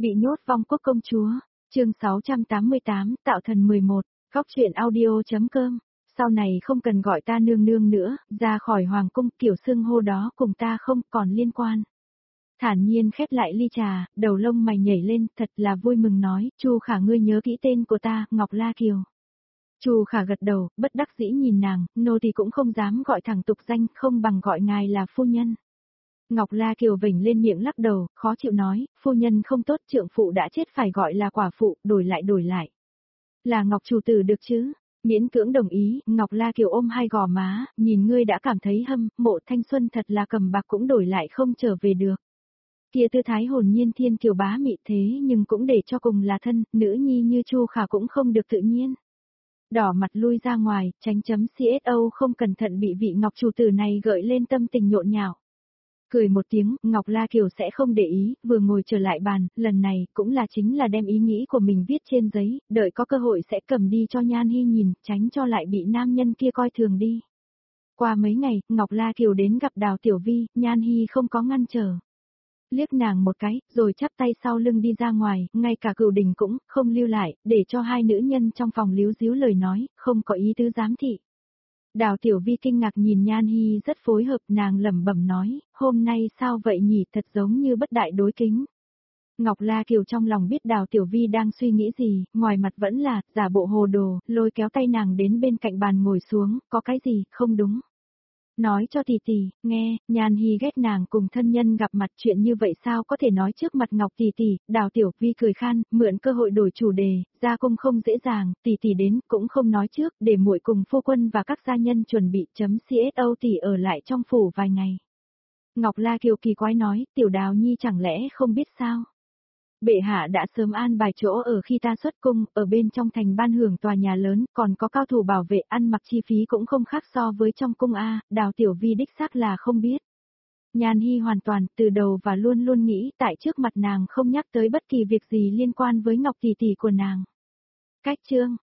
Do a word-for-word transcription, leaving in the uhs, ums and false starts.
Bị nhốt vong quốc công chúa, chương sáu trăm tám mươi tám, tạo thần mười một, góc truyện audio.com. Sau này không cần gọi ta nương nương nữa, ra khỏi hoàng cung, kiểu xưng hô đó cùng ta không còn liên quan. Thản nhiên khép lại ly trà, đầu lông mày nhảy lên, thật là vui mừng nói, Chu Khả ngươi nhớ kỹ tên của ta, Ngọc La Kiều. Chu Khả gật đầu, bất đắc dĩ nhìn nàng, nô thì cũng không dám gọi thẳng tục danh, không bằng gọi ngài là phu nhân. Ngọc La Kiều vểnh lên miệng lắc đầu, khó chịu nói, phu nhân không tốt, trượng phụ đã chết phải gọi là quả phụ, đổi lại đổi lại. Là Ngọc chủ tử được chứ? Miễn cưỡng đồng ý, Ngọc La Kiều ôm hai gò má, nhìn ngươi đã cảm thấy hâm, mộ thanh xuân thật là cầm bạc cũng đổi lại không trở về được. Kia tư thái hồn nhiên thiên kiều bá mị thế nhưng cũng để cho cùng là thân, nữ nhi như Chu Khả cũng không được tự nhiên. Đỏ mặt lui ra ngoài, tránh chấm xô không cẩn thận bị vị Ngọc chủ tử này gợi lên tâm tình nhộn nhạo. Cười một tiếng, Ngọc La Kiều sẽ không để ý, vừa ngồi trở lại bàn, lần này cũng là chính là đem ý nghĩ của mình viết trên giấy, đợi có cơ hội sẽ cầm đi cho Nhan Hi nhìn, tránh cho lại bị nam nhân kia coi thường đi. Qua mấy ngày, Ngọc La Kiều đến gặp Đào Tiểu Vi, Nhan Hi không có ngăn trở. Liếc nàng một cái, rồi chắp tay sau lưng đi ra ngoài, ngay cả Cửu Đình cũng không lưu lại, để cho hai nữ nhân trong phòng líu díu lời nói, không có ý tứ giám thị. Đào Tiểu Vi kinh ngạc nhìn Nhan Hi rất phối hợp, nàng lẩm bẩm nói, hôm nay sao vậy nhỉ, thật giống như bất đại đối kính. Ngọc La Kiều trong lòng biết Đào Tiểu Vi đang suy nghĩ gì, ngoài mặt vẫn là, giả bộ hồ đồ, lôi kéo tay nàng đến bên cạnh bàn ngồi xuống, có cái gì, không đúng. Nói cho tỷ tỷ, nghe, Nhan Hi ghét nàng cùng thân nhân gặp mặt, chuyện như vậy sao có thể nói trước mặt Ngọc tỷ tỷ. Đào Tiểu Vi cười khan, mượn cơ hội đổi chủ đề, ra cung không dễ dàng, tỷ tỷ đến cũng không nói trước, để muội cùng phu quân và các gia nhân chuẩn bị chấm co tỷ ở lại trong phủ vài ngày. Ngọc La Kiều kỳ quái nói, Tiểu Đào Nhi chẳng lẽ không biết sao? Bệ hạ đã sớm an bài chỗ ở khi ta xuất cung, ở bên trong thành ban hưởng tòa nhà lớn, còn có cao thủ bảo vệ, ăn mặc chi phí cũng không khác so với trong cung A, Đào Tiểu Vi đích xác là không biết. Nhan Hi hoàn toàn, từ đầu và luôn luôn nghĩ tại trước mặt nàng không nhắc tới bất kỳ việc gì liên quan với Ngọc tỷ tỷ của nàng. Cách chương,